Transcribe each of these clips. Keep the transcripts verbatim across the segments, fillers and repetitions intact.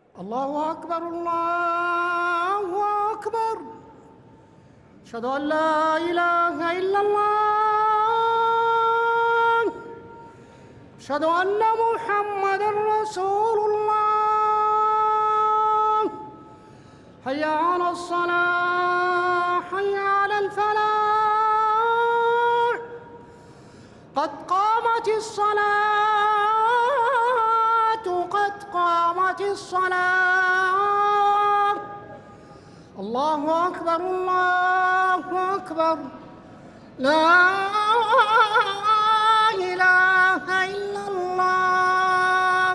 الله أكبر الله أكبر. أشهد أن لا إله إلا الله. أشهد أن محمدًا رسول الله. حي على الصلاة حي على الفلاح. قد قامت الصلاة قد قامت الصلاة. الله أكبر الله أكبر. لا إله إلا الله.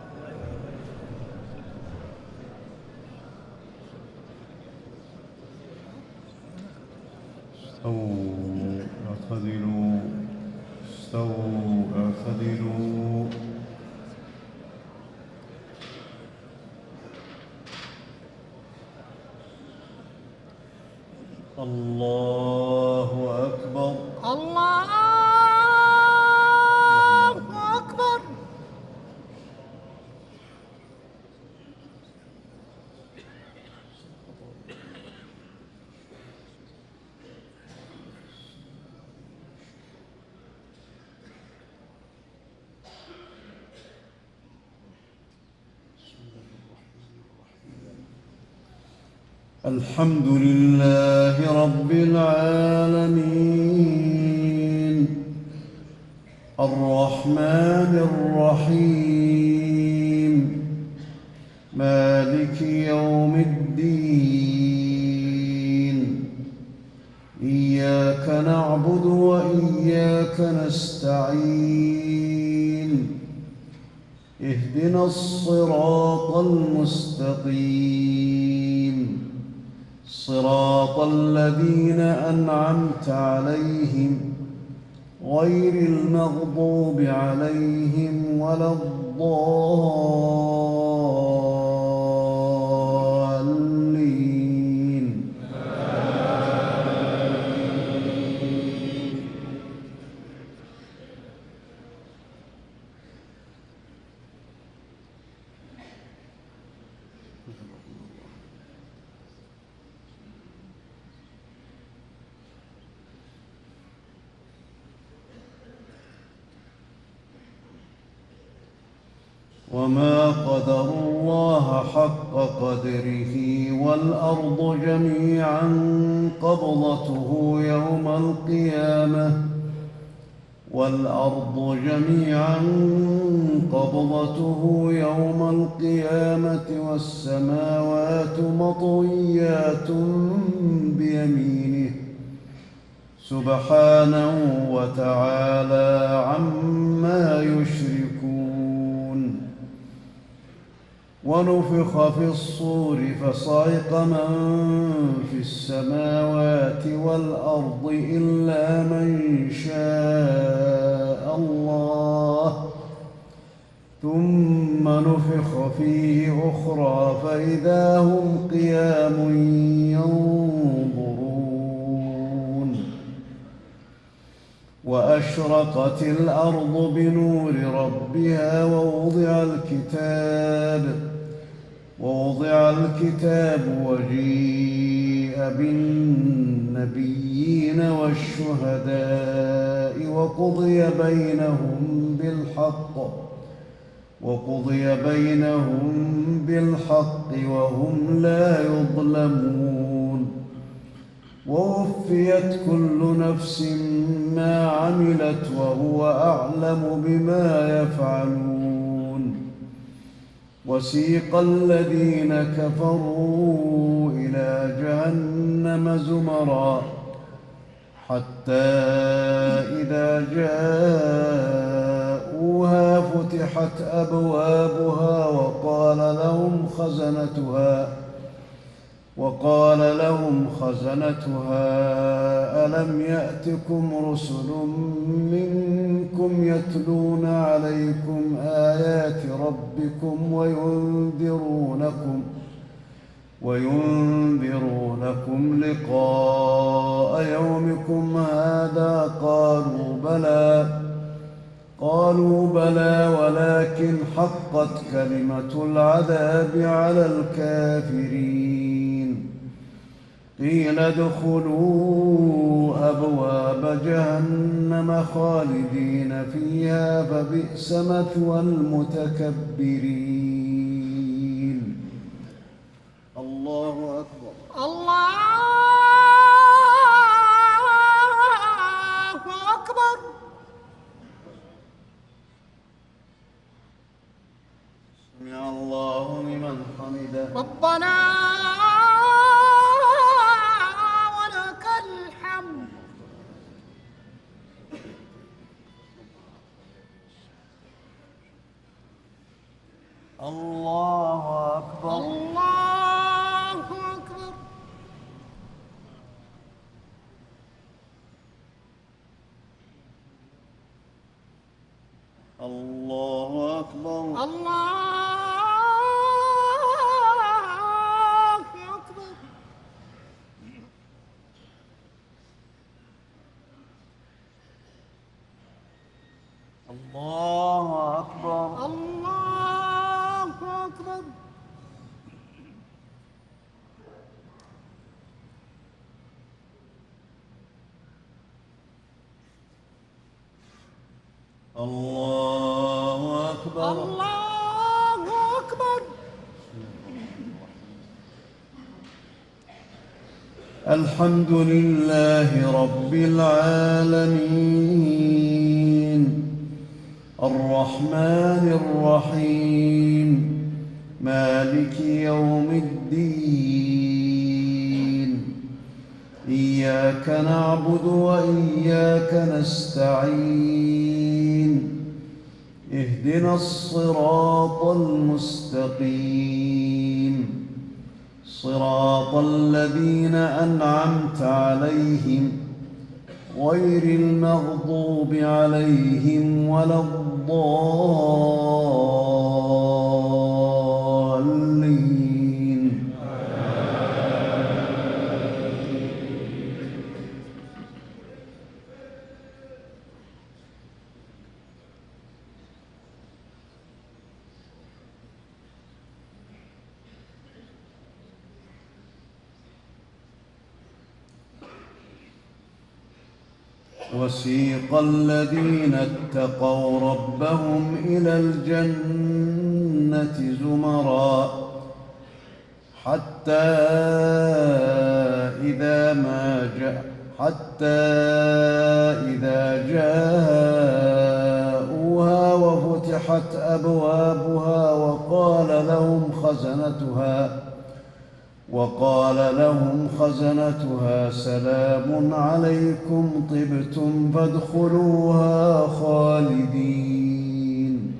استووا اعتدلوا استووا اعتدلوا. الله أكبر الله أكبر. الحمد لله رب العالمين الرحمن الرحيم مالك يوم الدين. إياك نعبد وإياك نستعين. اهدنا الصراط المستقيم صراط الذين أنعمت عليهم غير المغضوب عليهم ولا الضالين. وما قدروا الله حق قدره والأرض جميعا قبضته يوم القيامة والأرض جميعا قبضته يوم القيامة والسماوات مطويات بيمينه سبحانه وتعالى عما يشركون. ونفخ في الصور فصعق من في السماوات والأرض إلا من شاء الله ثم نفخ فيه أخرى فإذا هم قيام ينظرون. وأشرقت الأرض بنور ربها ووضع الكتاب ووضع الكتاب وجيء بالنبيين والشهداء وقضي بينهم بالحق وقضي بينهم بالحق وهم لا يظلمون. ووفيت كل نفس ما عملت وهو أعلم بما يفعلون. وسيق الذين كفروا إلى جهنم زمرا حتى إذا جاءوها فتحت أبوابها وقال لهم خزنتها وقال لهم خزنتها ألم يأتكم رسل منكم يتلون عليكم آيات ربكم وينذرونكم وينذرونكم لقاء يومكم هذا؟ قالوا بلى قالوا بلى ولكن حقت كلمة العذاب على الكافرين قيل ادخلوا أبواب جهنم خالدين فيها فبئس مثوى المتكبرين. الله أكبر. الله أكبر. سمع الله لمن حمده. ربنا ولك الحمد. الله أكبر. الله أكبر. الله أكبر. الله أكبر. الله أكبر. الله أكبر. الله أكبر. الله أكبر. الحمد لله رب العالمين الرحمن الرحيم مالك يوم الدين إياك نعبد وإياك نستعين اهدنا الصراط المستقيم صراط الذين أنعمت عليهم غير المغضوب عليهم ولا الضالين. وسيق الذين اتقوا ربهم إلى الجنة زمرا حتى إذا ما جاء حتى إذا جاءوها وفتحت أبوابها وقال لهم خزنتها وقال لهم خزنتها سلام عليكم طبتم فادخلوها خالدين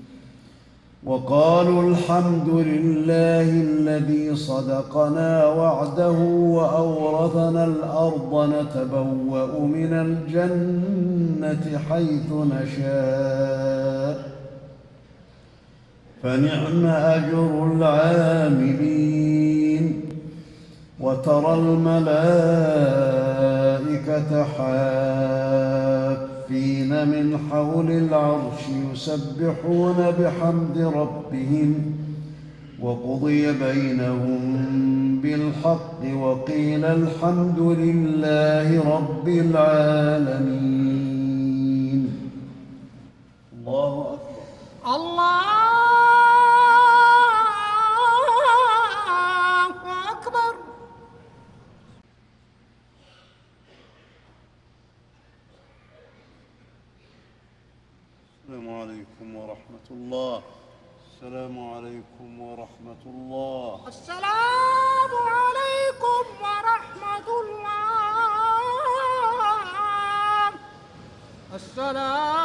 وقالوا الحمد لله الذي صدقنا وعده وأورثنا الأرض نتبوأ من الجنة حيث نشاء فنعم أجر العاملين وترى الملائكة حافين من حول العرش يسبحون بحمد ربهم وقضي بينهم بالحق وقيل الحمد لله رب العالمين. الله أكبر. الله أكبر. السلام عليكم ورحمة الله. السلام عليكم ورحمة الله. السلام عليكم ورحمة الله. السلام